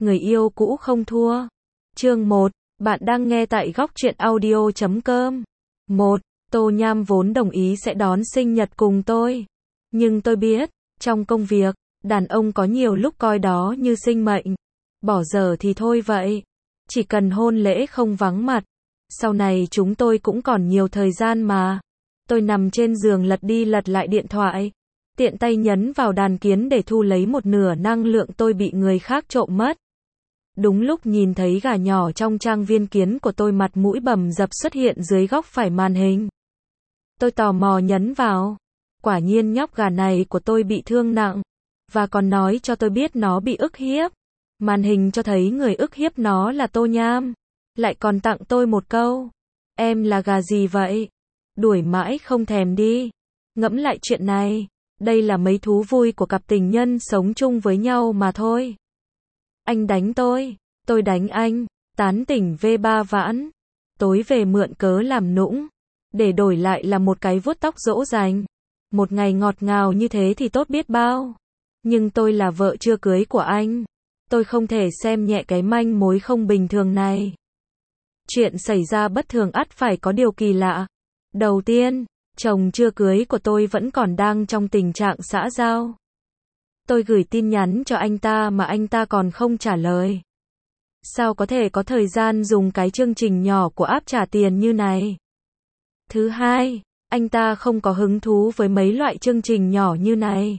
người yêu cũ không thua. Chương 1, bạn đang nghe tại góc truyện audio.com. 1. Tô Nham vốn đồng ý sẽ đón sinh nhật cùng tôi. Nhưng tôi biết, trong công việc, đàn ông có nhiều lúc coi đó như sinh mệnh. Bỏ dở thì thôi vậy. Chỉ cần hôn lễ không vắng mặt. Sau này chúng tôi cũng còn nhiều thời gian mà. Tôi nằm trên giường lật đi lật lại điện thoại. Tiện tay nhấn vào đàn kiến để thu lấy một nửa năng lượng tôi bị người khác trộm mất. Đúng lúc nhìn thấy gà nhỏ trong trang viên kiến của tôi mặt mũi bầm dập xuất hiện dưới góc phải màn hình. Tôi tò mò nhấn vào. Quả nhiên nhóc gà này của tôi bị thương nặng. Và còn nói cho tôi biết nó bị ức hiếp. Màn hình cho thấy người ức hiếp nó là Tô Nham. Lại còn tặng tôi một câu. Em là gà gì vậy? Đuổi mãi không thèm đi. Ngẫm lại chuyện này. Đây là mấy thú vui của cặp tình nhân sống chung với nhau mà thôi. Anh đánh tôi đánh anh, tán tỉnh V3 vãn. Tối về mượn cớ làm nũng. Để đổi lại là một cái vuốt tóc dỗ dành. Một ngày ngọt ngào như thế thì tốt biết bao. Nhưng tôi là vợ chưa cưới của anh. Tôi không thể xem nhẹ cái manh mối không bình thường này. Chuyện xảy ra bất thường ắt phải có điều kỳ lạ. Đầu tiên, chồng chưa cưới của tôi vẫn còn đang trong tình trạng xã giao. Tôi gửi tin nhắn cho anh ta mà anh ta còn không trả lời. Sao có thể có thời gian dùng cái chương trình nhỏ của app trả tiền như này? Thứ hai, anh ta không có hứng thú với mấy loại chương trình nhỏ như này.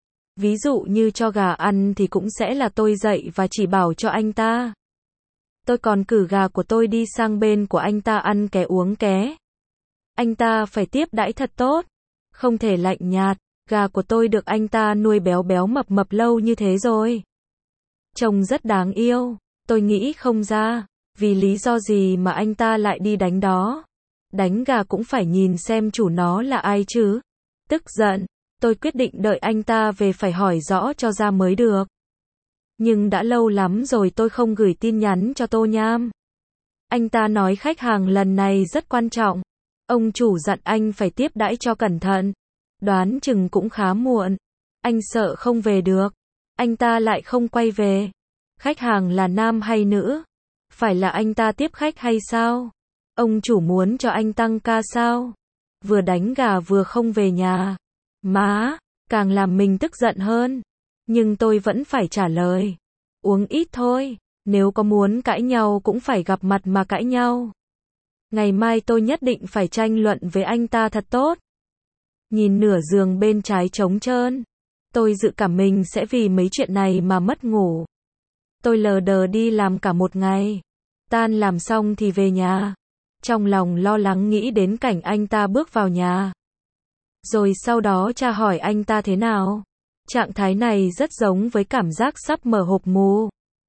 Ví dụ như cho gà ăn thì cũng sẽ là tôi dạy và chỉ bảo cho anh ta. Tôi còn cử gà của tôi đi sang bên của anh ta ăn ké uống ké. Anh ta phải tiếp đãi thật tốt, không thể lạnh nhạt. Gà của tôi được anh ta nuôi béo béo mập mập lâu như thế rồi. Trông rất đáng yêu. Tôi nghĩ không ra, vì lý do gì mà anh ta lại đi đánh đó. Đánh gà cũng phải nhìn xem chủ nó là ai chứ. Tức giận, tôi quyết định đợi anh ta về phải hỏi rõ cho ra mới được. Nhưng đã lâu lắm rồi tôi không gửi tin nhắn cho Tô Nham. Anh ta nói khách hàng lần này rất quan trọng. Ông chủ dặn anh phải tiếp đãi cho cẩn thận. Đoán chừng cũng khá muộn. Anh sợ không về được. Anh ta lại không quay về. Khách hàng là nam hay nữ? Phải là anh ta tiếp khách hay sao? Ông chủ muốn cho anh tăng ca sao? Vừa đánh gà vừa không về nhà. Má, càng làm mình tức giận hơn. Nhưng tôi vẫn phải trả lời. Uống ít thôi. Nếu có muốn cãi nhau cũng phải gặp mặt mà cãi nhau. Ngày mai tôi nhất định phải tranh luận với anh ta thật tốt. Nhìn nửa giường bên trái trống trơn. Tôi dự cảm mình sẽ vì mấy chuyện này mà mất ngủ. Tôi lờ đờ đi làm cả một ngày. Tan làm xong thì về nhà. Trong lòng lo lắng nghĩ đến cảnh anh ta bước vào nhà. Rồi sau đó tra hỏi anh ta thế nào. Trạng thái này rất giống với cảm giác sắp mở hộp mù.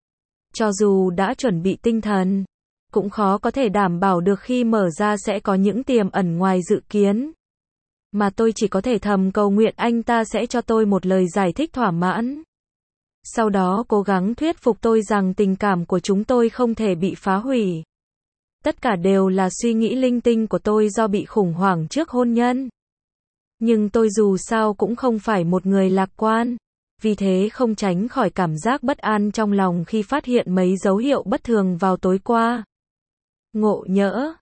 Cho dù đã chuẩn bị tinh thần, cũng khó có thể đảm bảo được khi mở ra sẽ có những tiềm ẩn ngoài dự kiến. Mà tôi chỉ có thể thầm cầu nguyện anh ta sẽ cho tôi một lời giải thích thỏa mãn. Sau đó cố gắng thuyết phục tôi rằng tình cảm của chúng tôi không thể bị phá hủy. Tất cả đều là suy nghĩ linh tinh của tôi do bị khủng hoảng trước hôn nhân. Nhưng tôi dù sao cũng không phải một người lạc quan. Vì thế không tránh khỏi cảm giác bất an trong lòng khi phát hiện mấy dấu hiệu bất thường vào tối qua. Ngộ nhỡ,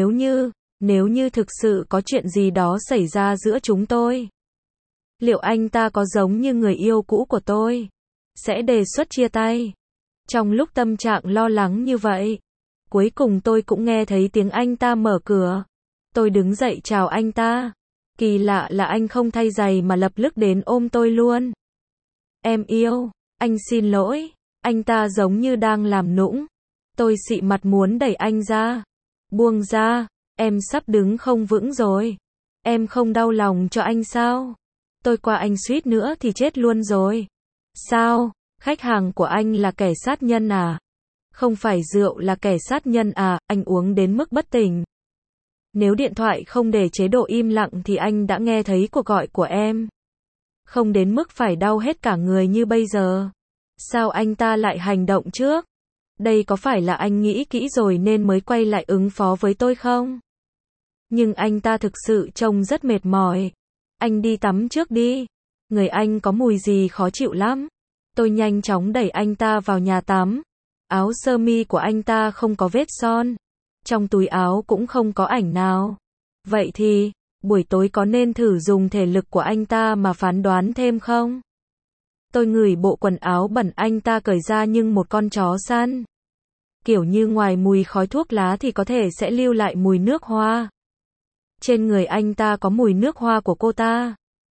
nếu như thực sự có chuyện gì đó xảy ra giữa chúng tôi. Liệu anh ta có giống như người yêu cũ của tôi? Sẽ đề xuất chia tay. Trong lúc tâm trạng lo lắng như vậy, cuối cùng tôi cũng nghe thấy tiếng anh ta mở cửa. Tôi đứng dậy chào anh ta. Kỳ lạ là anh không thay giày mà lập tức đến ôm tôi luôn. Em yêu, anh xin lỗi. Anh ta giống như đang làm nũng. Tôi xị mặt muốn đẩy anh ra. Buông ra, em sắp đứng không vững rồi. Em không đau lòng cho anh sao? Tôi qua anh suýt nữa thì chết luôn rồi. Sao, khách hàng của anh là kẻ sát nhân à? Không phải rượu là kẻ sát nhân à, anh uống đến mức bất tỉnh. Nếu điện thoại không để chế độ im lặng thì anh đã nghe thấy cuộc gọi của em. Không đến mức phải đau hết cả người như bây giờ. Sao anh ta lại hành động trước? Đây có phải là anh nghĩ kỹ rồi nên mới quay lại ứng phó với tôi không? Nhưng anh ta thực sự trông rất mệt mỏi. Anh đi tắm trước đi. Người anh có mùi gì khó chịu lắm. Tôi nhanh chóng đẩy anh ta vào nhà tắm. Áo sơ mi của anh ta không có vết son. Trong túi áo cũng không có ảnh nào. Vậy thì, buổi tối có nên thử dùng thể lực của anh ta mà phán đoán thêm không? Tôi ngửi bộ quần áo bẩn anh ta cởi ra nhưng một con chó săn. Kiểu như ngoài mùi khói thuốc lá thì có thể sẽ lưu lại mùi nước hoa. Trên người anh ta có mùi nước hoa của cô ta.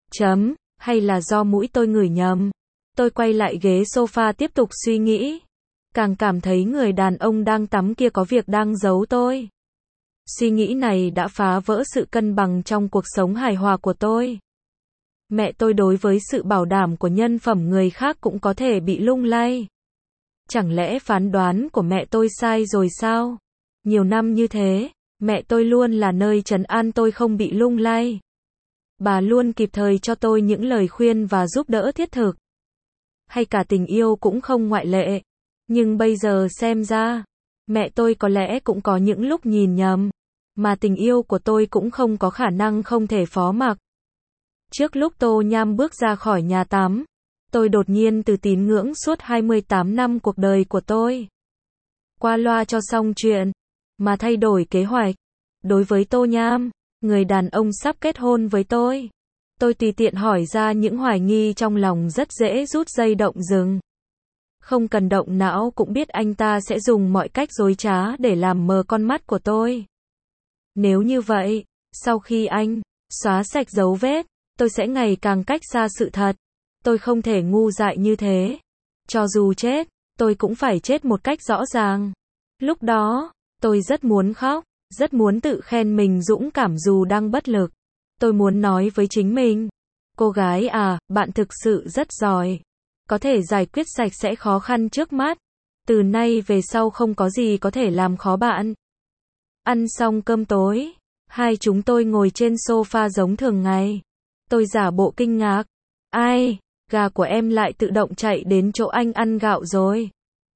Hay là do mũi tôi ngửi nhầm? Tôi quay lại ghế sofa tiếp tục suy nghĩ. Càng cảm thấy người đàn ông đang tắm kia có việc đang giấu tôi. Suy nghĩ này đã phá vỡ sự cân bằng trong cuộc sống hài hòa của tôi. Mẹ tôi đối với sự bảo đảm của nhân phẩm người khác cũng có thể bị lung lay. Chẳng lẽ phán đoán của mẹ tôi sai rồi sao? Nhiều năm như thế, mẹ tôi luôn là nơi trấn an tôi không bị lung lay. Bà luôn kịp thời cho tôi những lời khuyên và giúp đỡ thiết thực. Hay cả tình yêu cũng không ngoại lệ. Nhưng bây giờ xem ra, mẹ tôi có lẽ cũng có những lúc nhìn nhầm. Mà tình yêu của tôi cũng không có khả năng không thể phó mặc. Trước lúc Tô Nham bước ra khỏi nhà tắm, tôi đột nhiên từ tín ngưỡng suốt 28 năm cuộc đời của tôi. Qua loa cho xong chuyện, mà thay đổi kế hoạch. Đối với Tô Nham, người đàn ông sắp kết hôn với tôi tùy tiện hỏi ra những hoài nghi trong lòng rất dễ rút dây động rừng. Không cần động não cũng biết anh ta sẽ dùng mọi cách dối trá để làm mờ con mắt của tôi. Nếu như vậy, sau khi anh xóa sạch dấu vết, tôi sẽ ngày càng cách xa sự thật. Tôi không thể ngu dại như thế. Cho dù chết, tôi cũng phải chết một cách rõ ràng. Lúc đó, tôi rất muốn khóc, rất muốn tự khen mình dũng cảm dù đang bất lực. Tôi muốn nói với chính mình, cô gái à, bạn thực sự rất giỏi. Có thể giải quyết sạch sẽ khó khăn trước mắt. Từ nay về sau không có gì có thể làm khó bạn. Ăn xong cơm tối, hai chúng tôi ngồi trên sofa giống thường ngày. Tôi giả bộ kinh ngạc. Ai, gà của em lại tự động chạy đến chỗ anh ăn gạo rồi.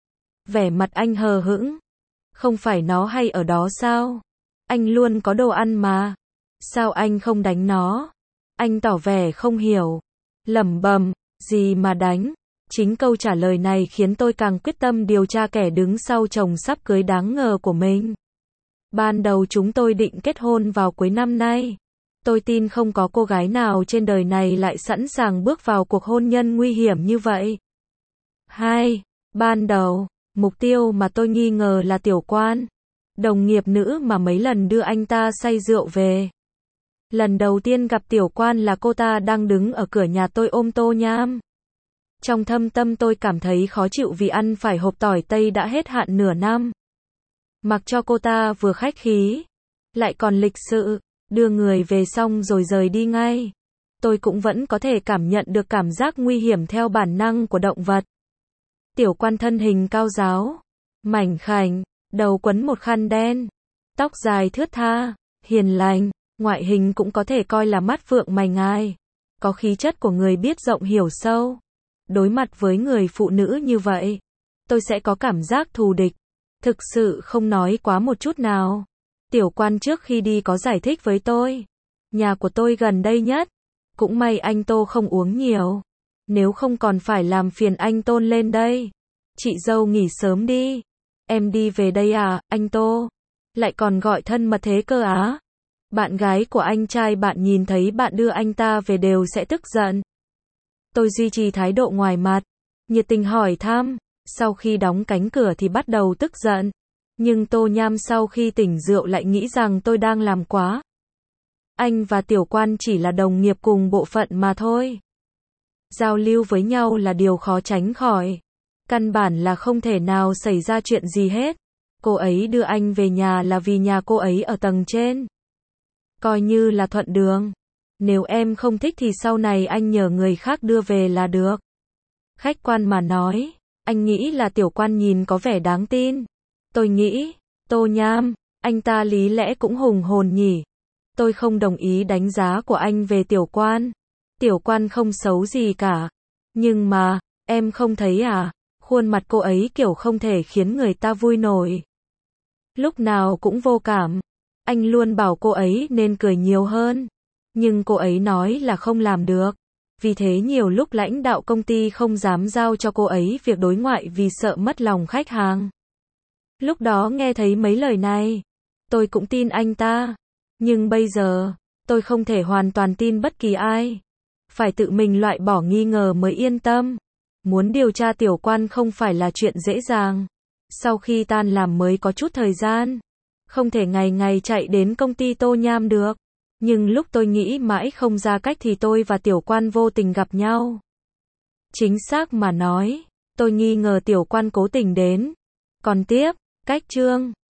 Vẻ mặt anh hờ hững. Không phải nó hay ở đó sao? Anh luôn có đồ ăn mà. Sao anh không đánh nó? Anh tỏ vẻ không hiểu. Lẩm bẩm, gì mà đánh? Chính câu trả lời này khiến tôi càng quyết tâm điều tra kẻ đứng sau chồng sắp cưới đáng ngờ của mình. Ban đầu chúng tôi định kết hôn vào cuối năm nay. Tôi tin không có cô gái nào trên đời này lại sẵn sàng bước vào cuộc hôn nhân nguy hiểm như vậy. Ban đầu, mục tiêu mà tôi nghi ngờ là Tiểu Quan. Đồng nghiệp nữ mà mấy lần đưa anh ta say rượu về. Lần đầu tiên gặp Tiểu Quan là cô ta đang đứng ở cửa nhà tôi ôm Tô Nham. Trong thâm tâm tôi cảm thấy khó chịu vì ăn phải hộp tỏi Tây đã hết hạn nửa năm. Mặc cho cô ta vừa khách khí, lại còn lịch sự, đưa người về xong rồi rời đi ngay. Tôi cũng vẫn có thể cảm nhận được cảm giác nguy hiểm theo bản năng của động vật. Tiểu Quan thân hình cao ráo, mảnh khảnh, đầu quấn một khăn đen, tóc dài thướt tha, hiền lành, ngoại hình cũng có thể coi là mắt phượng mày ngài. Có khí chất của người biết rộng hiểu sâu. Đối mặt với người phụ nữ như vậy, tôi sẽ có cảm giác thù địch. Thực sự không nói quá một chút nào. Tiểu Quan trước khi đi có giải thích với tôi. Nhà của tôi gần đây nhất. Cũng may anh Tô không uống nhiều. Nếu không còn phải làm phiền anh Tôn lên đây. Chị dâu nghỉ sớm đi. Em đi về đây à, anh Tô? Lại còn gọi thân mật thế cơ á? Bạn gái của anh trai bạn nhìn thấy bạn đưa anh ta về đều sẽ tức giận. Tôi duy trì thái độ ngoài mặt, nhiệt tình hỏi thăm, sau khi đóng cánh cửa thì bắt đầu tức giận. Nhưng Tô Nham sau khi tỉnh rượu lại nghĩ rằng tôi đang làm quá. Anh và Tiểu Quan chỉ là đồng nghiệp cùng bộ phận mà thôi. Giao lưu với nhau là điều khó tránh khỏi. Căn bản là không thể nào xảy ra chuyện gì hết. Cô ấy đưa anh về nhà là vì nhà cô ấy ở tầng trên. Coi như là thuận đường. Nếu em không thích thì sau này anh nhờ người khác đưa về là được. Khách quan mà nói, anh nghĩ là Tiểu Quan nhìn có vẻ đáng tin. Tôi nghĩ, Tô Nham, anh ta lý lẽ cũng hùng hồn nhỉ. Tôi không đồng ý đánh giá của anh về Tiểu Quan. Tiểu Quan không xấu gì cả. Nhưng mà, em không thấy à, khuôn mặt cô ấy kiểu không thể khiến người ta vui nổi. Lúc nào cũng vô cảm. Anh luôn bảo cô ấy nên cười nhiều hơn. Nhưng cô ấy nói là không làm được. Vì thế nhiều lúc lãnh đạo công ty không dám giao cho cô ấy việc đối ngoại vì sợ mất lòng khách hàng. Lúc đó nghe thấy mấy lời này, tôi cũng tin anh ta. Nhưng bây giờ, tôi không thể hoàn toàn tin bất kỳ ai. Phải tự mình loại bỏ nghi ngờ mới yên tâm. Muốn điều tra tiểu quan không phải là chuyện dễ dàng. Sau khi tan làm mới có chút thời gian. Không thể ngày ngày chạy đến công ty Tô Nham được. Nhưng lúc tôi nghĩ mãi không ra cách thì tôi và tiểu quan vô tình gặp nhau. Chính xác mà nói, tôi nghi ngờ tiểu quan cố tình đến. Còn tiếp, cách chương